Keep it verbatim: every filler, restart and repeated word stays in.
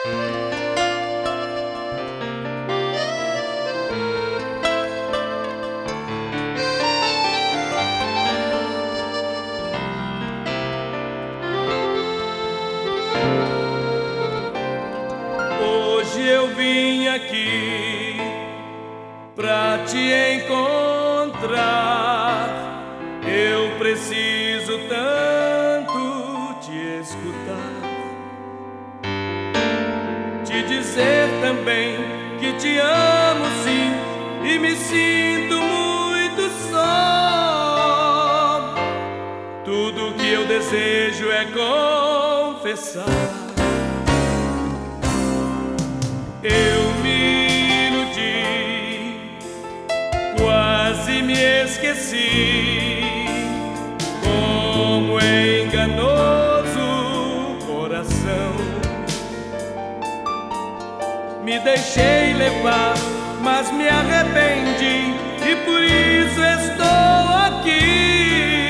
Hoje eu vim aqui pra te encontrar. Eu preciso tanto te escutar, te dizer também que te amo sim e me sinto muito só. Tudo que eu desejo é confessar. Eu me iludi, quase me esqueci. Como é enganoso o coração. Me deixei levar, mas me arrependi e por isso estou aqui.